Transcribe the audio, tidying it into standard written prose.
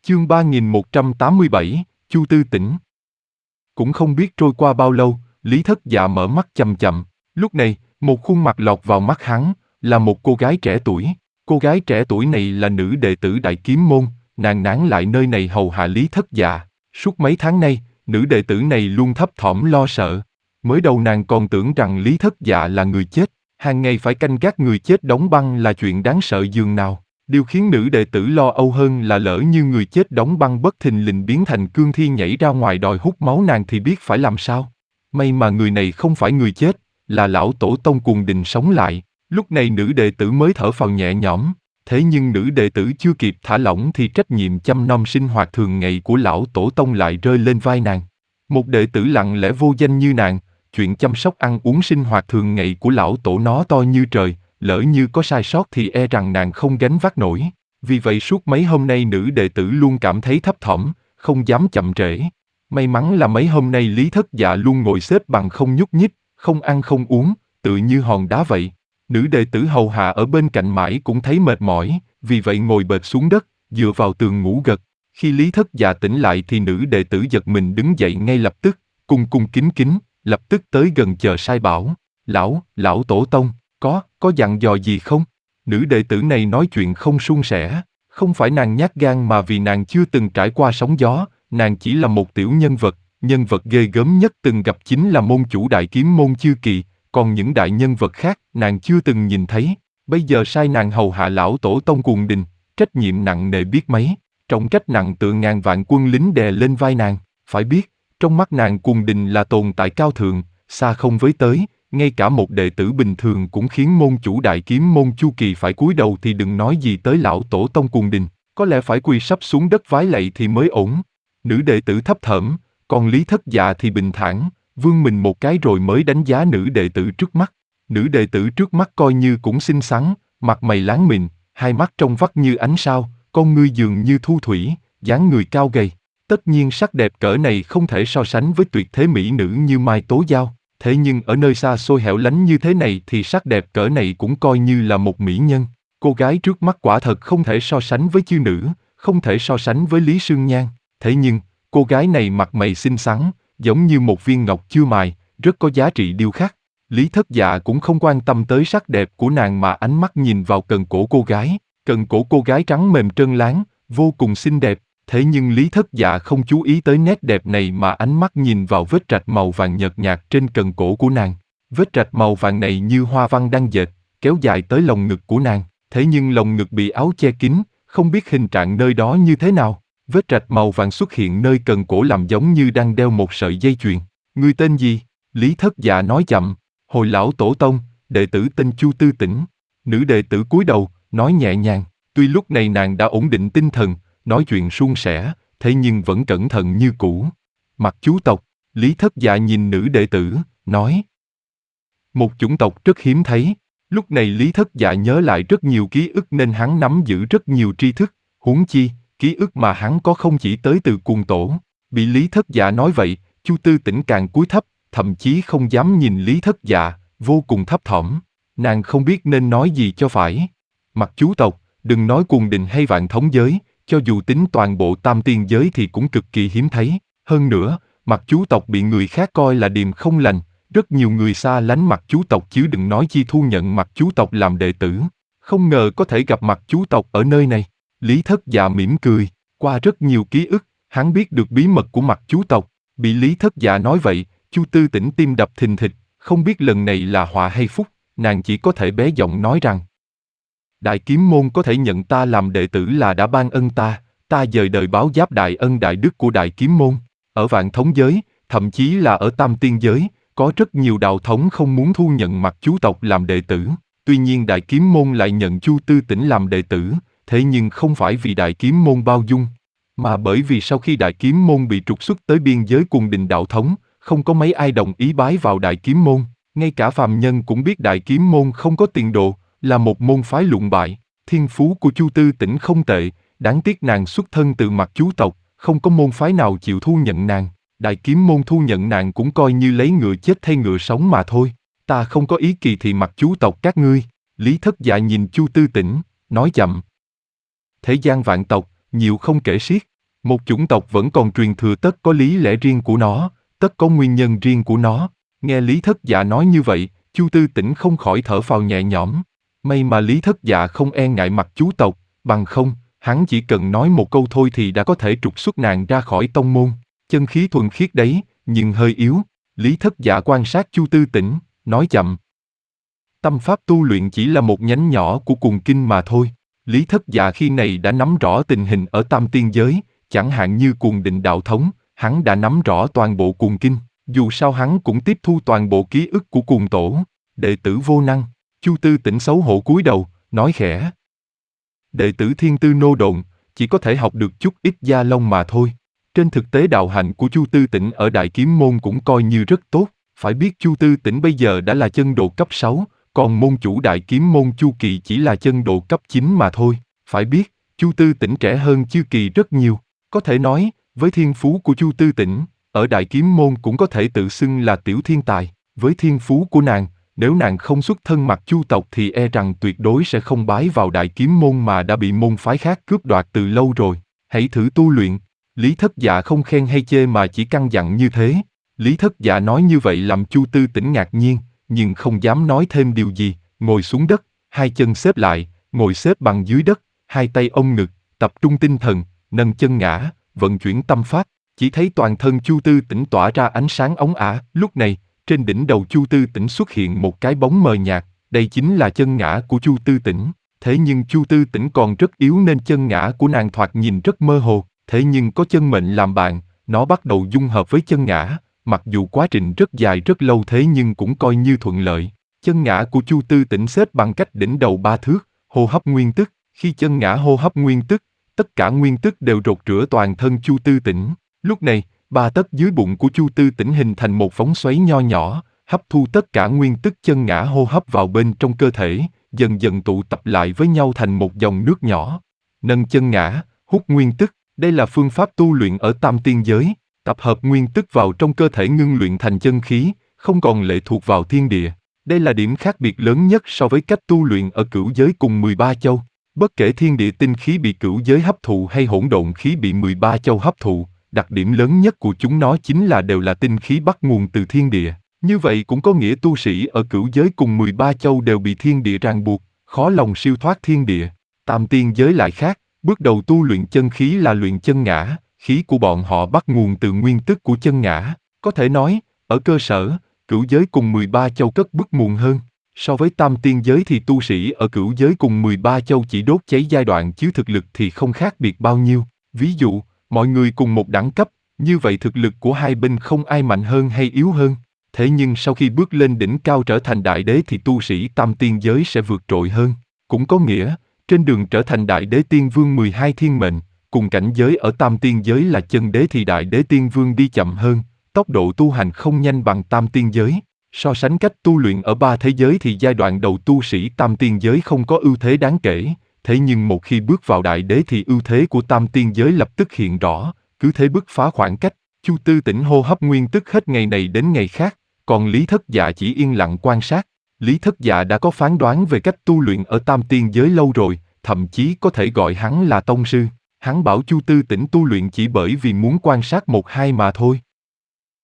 Chương 3187, Chu Tư Tỉnh. Cũng không biết trôi qua bao lâu, Lý Thất Dạ mở mắt chậm chậm. Lúc này, một khuôn mặt lọt vào mắt hắn, là một cô gái trẻ tuổi. Cô gái trẻ tuổi này là nữ đệ tử Đại Kiếm Môn, nàng nán lại nơi này hầu hạ Lý Thất Dạ. Suốt mấy tháng nay, nữ đệ tử này luôn thấp thỏm lo sợ. Mới đầu nàng còn tưởng rằng Lý Thất Dạ là người chết, hàng ngày phải canh gác người chết đóng băng là chuyện đáng sợ dường nào. Điều khiến nữ đệ tử lo âu hơn là lỡ như người chết đóng băng bất thình lình biến thành cương thi nhảy ra ngoài đòi hút máu nàng thì biết phải làm sao. May mà người này không phải người chết, là lão tổ tông Cuồng Đình sống lại. Lúc này nữ đệ tử mới thở phào nhẹ nhõm. Thế nhưng nữ đệ tử chưa kịp thả lỏng thì trách nhiệm chăm nom sinh hoạt thường ngày của lão tổ tông lại rơi lên vai nàng. Một đệ tử lặng lẽ vô danh như nàng, chuyện chăm sóc ăn uống sinh hoạt thường ngày của lão tổ nó to như trời. Lỡ như có sai sót thì e rằng nàng không gánh vác nổi. Vì vậy suốt mấy hôm nay nữ đệ tử luôn cảm thấy thấp thỏm, không dám chậm trễ. May mắn là mấy hôm nay Lý Thất Dạ luôn ngồi xếp bằng không nhúc nhích, không ăn không uống, tự như hòn đá vậy. Nữ đệ tử hầu hạ ở bên cạnh mãi cũng thấy mệt mỏi, vì vậy ngồi bệt xuống đất, dựa vào tường ngủ gật. Khi Lý Thất Dạ tỉnh lại thì nữ đệ tử giật mình đứng dậy ngay lập tức, cung cung kính kính, lập tức tới gần chờ sai bảo. Lão tổ tông, có dặn dò gì không? Nữ đệ tử này nói chuyện không suôn sẻ, không phải nàng nhát gan mà vì nàng chưa từng trải qua sóng gió, nàng chỉ là một tiểu nhân vật ghê gớm nhất từng gặp chính là môn chủ Đại Kiếm Môn Chư Kỳ, còn những đại nhân vật khác nàng chưa từng nhìn thấy. Bây giờ sai nàng hầu hạ lão tổ tông Cuồng Đình, trách nhiệm nặng nề biết mấy, trọng trách nặng tựa ngàn vạn quân lính đè lên vai nàng. Phải biết, trong mắt nàng Cuồng Đình là tồn tại cao thượng, xa không với tới. Ngay cả một đệ tử bình thường cũng khiến môn chủ Đại Kiếm Môn Chu Kỳ phải cúi đầu thì đừng nói gì tới lão tổ tông Cuồng Đình, có lẽ phải quỳ sắp xuống đất vái lạy thì mới ổn. Nữ đệ tử thấp thởm, còn Lý Thất Dạ thì bình thản, vươn mình một cái rồi mới đánh giá nữ đệ tử trước mắt. Nữ đệ tử trước mắt coi như cũng xinh xắn, mặt mày láng mịn, hai mắt trong vắt như ánh sao, con ngươi dường như thu thủy, dáng người cao gầy. Tất nhiên sắc đẹp cỡ này không thể so sánh với tuyệt thế mỹ nữ như Mai Tố Giao. Thế nhưng ở nơi xa xôi hẻo lánh như thế này thì sắc đẹp cỡ này cũng coi như là một mỹ nhân. Cô gái trước mắt quả thật không thể so sánh với chư nữ, không thể so sánh với Lý Sương Nhan. Thế nhưng, cô gái này mặt mày xinh xắn, giống như một viên ngọc chưa mài, rất có giá trị điêu khắc. Lý Thất Dạ cũng không quan tâm tới sắc đẹp của nàng mà ánh mắt nhìn vào cần cổ cô gái. Cần cổ cô gái trắng mềm trơn láng, vô cùng xinh đẹp. Thế nhưng Lý Thất Dạ không chú ý tới nét đẹp này mà ánh mắt nhìn vào vết rạch màu vàng nhợt nhạt trên cần cổ của nàng. Vết rạch màu vàng này như hoa văn đang dệt, kéo dài tới lồng ngực của nàng. Thế nhưng lồng ngực bị áo che kín, không biết hình trạng nơi đó như thế nào. Vết rạch màu vàng xuất hiện nơi cần cổ làm giống như đang đeo một sợi dây chuyền. Ngươi tên gì? Lý Thất Dạ nói chậm. Hồi lão tổ tông, đệ tử tên Chu Tư Tỉnh. Nữ đệ tử cúi đầu, nói nhẹ nhàng. Tuy lúc này nàng đã ổn định tinh thần, nói chuyện suôn sẻ, thế nhưng vẫn cẩn thận như cũ. Mặc chú tộc, Lý Thất Dạ nhìn nữ đệ tử, nói. Một chủng tộc rất hiếm thấy. Lúc này Lý Thất Dạ nhớ lại rất nhiều ký ức nên hắn nắm giữ rất nhiều tri thức, huống chi, ký ức mà hắn có không chỉ tới từ Cuồng Tổ. Bị Lý Thất Dạ nói vậy, Chu Tư Tỉnh càng cúi thấp, thậm chí không dám nhìn Lý Thất Dạ, vô cùng thấp thỏm. Nàng không biết nên nói gì cho phải. Mặc chú tộc, đừng nói Cuồng Đình hay Vạn Thống Giới, cho dù tính toàn bộ Tam Tiên Giới thì cũng cực kỳ hiếm thấy. Hơn nữa, Mặc chú tộc bị người khác coi là điềm không lành, rất nhiều người xa lánh Mặc chú tộc chứ đừng nói chi thu nhận Mặc chú tộc làm đệ tử. Không ngờ có thể gặp Mặc chú tộc ở nơi này. Lý Thất Dạ mỉm cười, qua rất nhiều ký ức, hắn biết được bí mật của Mặc chú tộc. Bị Lý Thất Dạ nói vậy, Chu Tư Tỉnh tim đập thình thịch, không biết lần này là họa hay phúc, nàng chỉ có thể bé giọng nói rằng. Đại Kiếm Môn có thể nhận ta làm đệ tử là đã ban ân ta dời đời báo đáp đại ân đại đức của Đại Kiếm Môn. Ở Vạn Thống Giới, thậm chí là ở Tam Tiên Giới, có rất nhiều đạo thống không muốn thu nhận Mặc chú tộc làm đệ tử. Tuy nhiên Đại Kiếm Môn lại nhận Chu Tư Tỉnh làm đệ tử, thế nhưng không phải vì Đại Kiếm Môn bao dung, mà bởi vì sau khi Đại Kiếm Môn bị trục xuất tới biên giới Cuồng Đình đạo thống, không có mấy ai đồng ý bái vào Đại Kiếm Môn. Ngay cả phàm nhân cũng biết Đại Kiếm Môn không có tiền đồ, là một môn phái lụng bại. Thiên phú của Chu Tư Tỉnh không tệ, đáng tiếc nàng xuất thân từ Mặc chú tộc, không có môn phái nào chịu thu nhận nàng. Đại Kiếm Môn thu nhận nàng cũng coi như lấy ngựa chết thay ngựa sống mà thôi. Ta không có ý kỳ thị Mặc chú tộc các ngươi. Lý Thất Dạ nhìn Chu Tư Tỉnh, nói chậm. Thế gian vạn tộc, nhiều không kể xiết, Một chủng tộc vẫn còn truyền thừa tất có lý lẽ riêng của nó, tất có nguyên nhân riêng của nó. Nghe Lý Thất Dạ nói như vậy, Chu Tư Tĩnh không khỏi thở phào nhẹ nhõm. May mà Lý Thất Dạ không e ngại mặt chú tộc, bằng không, hắn chỉ cần nói một câu thôi thì đã có thể trục xuất nàng ra khỏi tông môn. Chân khí thuần khiết đấy, nhưng hơi yếu. Lý Thất Dạ quan sát Chu Tư Tĩnh, nói chậm. Tâm pháp tu luyện chỉ là một nhánh nhỏ của cuồng kinh mà thôi. Lý Thất Dạ khi này đã nắm rõ tình hình ở tam tiên giới, chẳng hạn như cuồng định đạo thống, hắn đã nắm rõ toàn bộ cuồng kinh, dù sao hắn cũng tiếp thu toàn bộ ký ức của cuồng tổ. Đệ tử vô năng. Chu Tư Tĩnh xấu hổ cúi đầu, nói khẽ. Đệ tử thiên tư nô độn, chỉ có thể học được chút ít gia lông mà thôi. Trên thực tế đạo hạnh của Chu Tư Tĩnh ở Đại Kiếm Môn cũng coi như rất tốt, phải biết Chu Tư Tĩnh bây giờ đã là chân độ cấp 6, còn môn chủ Đại Kiếm Môn Chu Kỳ chỉ là chân độ cấp 9 mà thôi. Phải biết, Chu Tư Tĩnh trẻ hơn Chu Kỳ rất nhiều, có thể nói, với thiên phú của Chu Tư Tĩnh, ở Đại Kiếm Môn cũng có thể tự xưng là tiểu thiên tài. Với thiên phú của nàng, nếu nàng không xuất thân mặt Chu tộc thì e rằng tuyệt đối sẽ không bái vào Đại Kiếm Môn mà đã bị môn phái khác cướp đoạt từ lâu rồi. Hãy thử tu luyện. Lý Thất Dạ không khen hay chê mà chỉ căn dặn như thế. Lý Thất Dạ nói như vậy làm Chu Tư Tĩnh ngạc nhiên, nhưng không dám nói thêm điều gì, ngồi xuống đất, hai chân xếp lại, ngồi xếp bằng dưới đất, hai tay ôm ngực, tập trung tinh thần, nâng chân ngã, vận chuyển tâm pháp, chỉ thấy toàn thân Chu Tư Tĩnh tỏa ra ánh sáng óng ả. Lúc này, trên đỉnh đầu Chu Tư Tĩnh xuất hiện một cái bóng mờ nhạt, đây chính là chân ngã của Chu Tư Tĩnh. Thế nhưng Chu Tư Tĩnh còn rất yếu nên chân ngã của nàng thoạt nhìn rất mơ hồ, thế nhưng có chân mệnh làm bạn, nó bắt đầu dung hợp với chân ngã, mặc dù quá trình rất dài rất lâu thế nhưng cũng coi như thuận lợi. Chân ngã của Chu Tư Tĩnh xếp bằng cách đỉnh đầu 3 thước, hô hấp nguyên tức, khi chân ngã hô hấp nguyên tức, tất cả nguyên tức đều rột rửa toàn thân Chu Tư Tĩnh. Lúc này, 3 tấc dưới bụng của Chu Tư Tĩnh hình thành một vòng xoáy nho nhỏ, hấp thu tất cả nguyên tức chân ngã hô hấp vào bên trong cơ thể, dần dần tụ tập lại với nhau thành một dòng nước nhỏ. Nâng chân ngã, hút nguyên tức, đây là phương pháp tu luyện ở tam tiên giới, tập hợp nguyên tức vào trong cơ thể ngưng luyện thành chân khí, không còn lệ thuộc vào thiên địa. Đây là điểm khác biệt lớn nhất so với cách tu luyện ở cửu giới cùng 13 châu. Bất kể thiên địa tinh khí bị cửu giới hấp thụ hay hỗn độn khí bị 13 châu hấp thụ, đặc điểm lớn nhất của chúng nó chính là đều là tinh khí bắt nguồn từ thiên địa. Như vậy cũng có nghĩa tu sĩ ở cửu giới cùng 13 châu đều bị thiên địa ràng buộc, khó lòng siêu thoát thiên địa. Tam tiên giới lại khác, bước đầu tu luyện chân khí là luyện chân ngã, khí của bọn họ bắt nguồn từ nguyên tức của chân ngã. Có thể nói, ở cơ sở, cửu giới cùng 13 châu cất bước muộn hơn. So với tam tiên giới thì tu sĩ ở cửu giới cùng 13 châu chỉ đốt cháy giai đoạn chứ thực lực thì không khác biệt bao nhiêu. Ví dụ, mọi người cùng một đẳng cấp, như vậy thực lực của hai bên không ai mạnh hơn hay yếu hơn. Thế nhưng sau khi bước lên đỉnh cao trở thành đại đế thì tu sĩ tam tiên giới sẽ vượt trội hơn. Cũng có nghĩa, trên đường trở thành đại đế tiên vương 12 thiên mệnh, cùng cảnh giới ở tam tiên giới là chân đế thì đại đế tiên vương đi chậm hơn, tốc độ tu hành không nhanh bằng tam tiên giới. So sánh cách tu luyện ở ba thế giới thì giai đoạn đầu tu sĩ tam tiên giới không có ưu thế đáng kể, thế nhưng một khi bước vào đại đế thì ưu thế của tam tiên giới lập tức hiện rõ, cứ thế bứt phá khoảng cách. Chu Tư Tĩnh hô hấp nguyên tức hết ngày này đến ngày khác, còn Lý Thất Dạ chỉ yên lặng quan sát. Lý Thất Dạ đã có phán đoán về cách tu luyện ở tam tiên giới lâu rồi, thậm chí có thể gọi hắn là tông sư. Hắn bảo Chu Tư Tĩnh tu luyện chỉ bởi vì muốn quan sát một hai mà thôi.